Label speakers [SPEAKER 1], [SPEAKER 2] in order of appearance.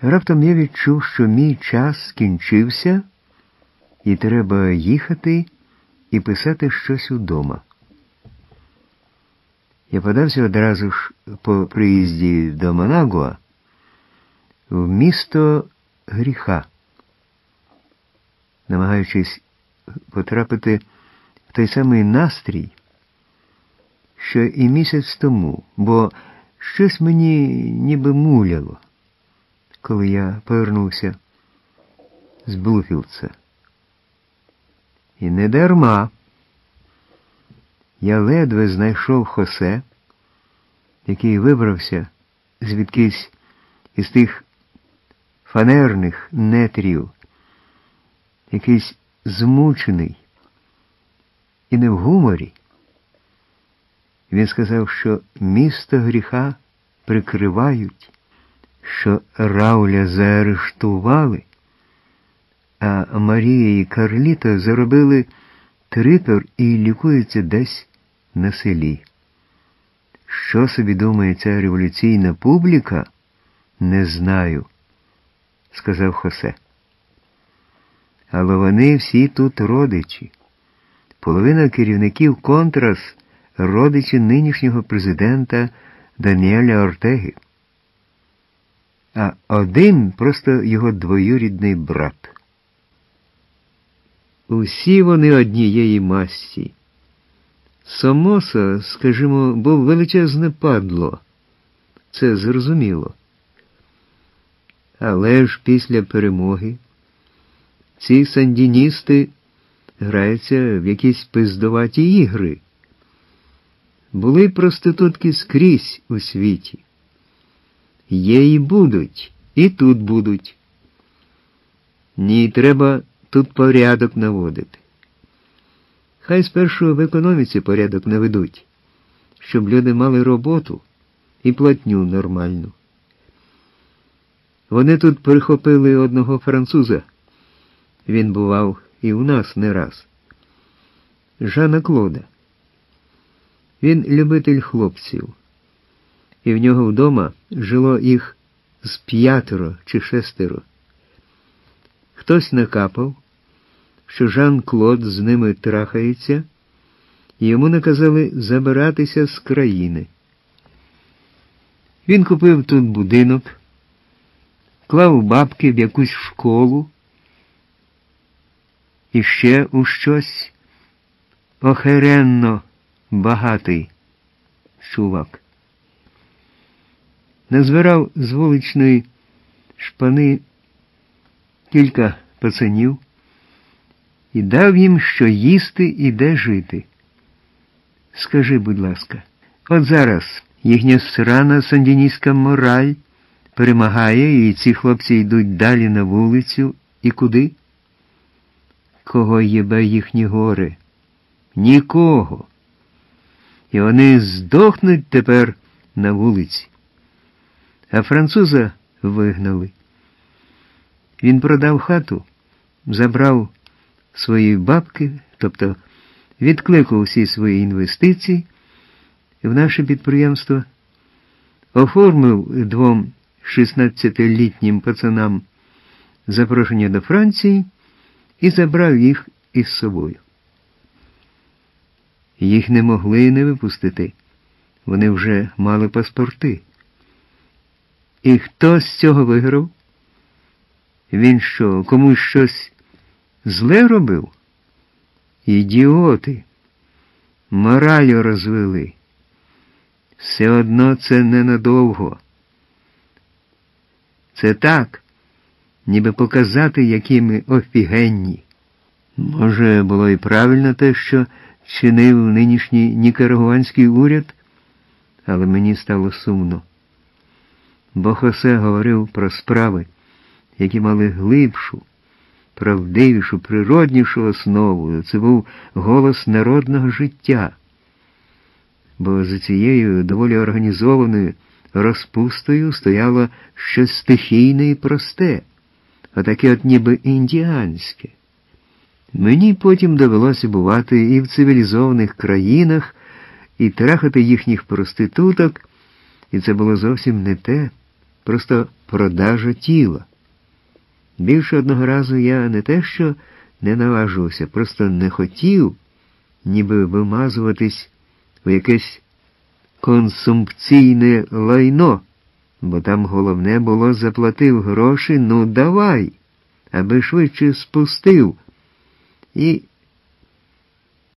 [SPEAKER 1] Раптом я відчув, що мій час скінчився, і треба їхати і писати щось удома. Я подався одразу ж по приїзді до Манагуа в місто гріха, намагаючись потрапити в той самий настрій, що і місяць тому, бо щось мені ніби муляло, коли я повернувся з Блуфілдса. І не дарма. Я ледве знайшов Хосе, який вибрався звідкись із тих фанерних нетрів, якийсь змучений і не в гуморі. Він сказав, що місто гріха прикривають, що Рауля заарештували, а Марія і Карліто заробили трипер і лікуються десь на селі. Що собі думає ця революційна публіка, не знаю, сказав Хосе. Але вони всі тут родичі. Половина керівників Контрас – родичі нинішнього президента Даніеля Ортеги. А один просто його двоюрідний брат. Усі вони однієї масті. Сомоса, скажімо, був величезне падло. Це зрозуміло. Але ж після перемоги ці сандіністи граються в якісь пиздоваті ігри. Були проститутки скрізь у світі. Є і будуть, і тут будуть. Ні, треба тут порядок наводити. Хай спершу в економіці порядок наведуть, щоб люди мали роботу і платню нормальну. Вони тут прихопили одного француза. Він бував і у нас не раз. Жана Клода. Він любитель хлопців. І в нього вдома жило їх з 5 чи 6. Хтось накапав, що Жан-Клод з ними трахається, і йому наказали забиратися з країни. Він купив тут будинок, клав бабки в якусь школу і ще у щось. Охеренно багатий чувак. Назбирав з вуличної шпани кілька пацанів і дав їм, що їсти і де жити. Скажи, будь ласка, от зараз їхня срана сандіністська мораль перемагає, і ці хлопці йдуть далі на вулицю. І куди? Кого єбе їхні гори? Нікого. І вони здохнуть тепер на вулиці. А француза вигнали. Він продав хату, забрав свої бабки, тобто відкликав всі свої інвестиції в наше підприємство, оформив 2 16-літнім пацанам запрошення до Франції і забрав їх із собою. Їх не могли не випустити. Вони вже мали паспорти. І хто з цього виграв? Він що, комусь щось зле робив? Ідіоти. Мораль розвели. Все одно це ненадовго. Це так, ніби показати, які ми офігенні. Може, було і правильно те, що чинив нинішній нікарагуанський уряд, але мені стало сумно. Бо Хосе говорив про справи, які мали глибшу, правдивішу, природнішу основу. Це був голос народного життя. Бо за цією доволі організованою розпустою стояло щось стихійне і просте, отаке от ніби індіанське. Мені потім довелося бувати і в цивілізованих країнах, і трахати їхніх проституток, і це було зовсім не те. просто продажа тіла. Більше одного разу я не те що не наважувався, просто не хотів, ніби вимазуватись у якесь консумпційне лайно, бо там головне було заплатив гроші, ну давай, аби швидше спустив. І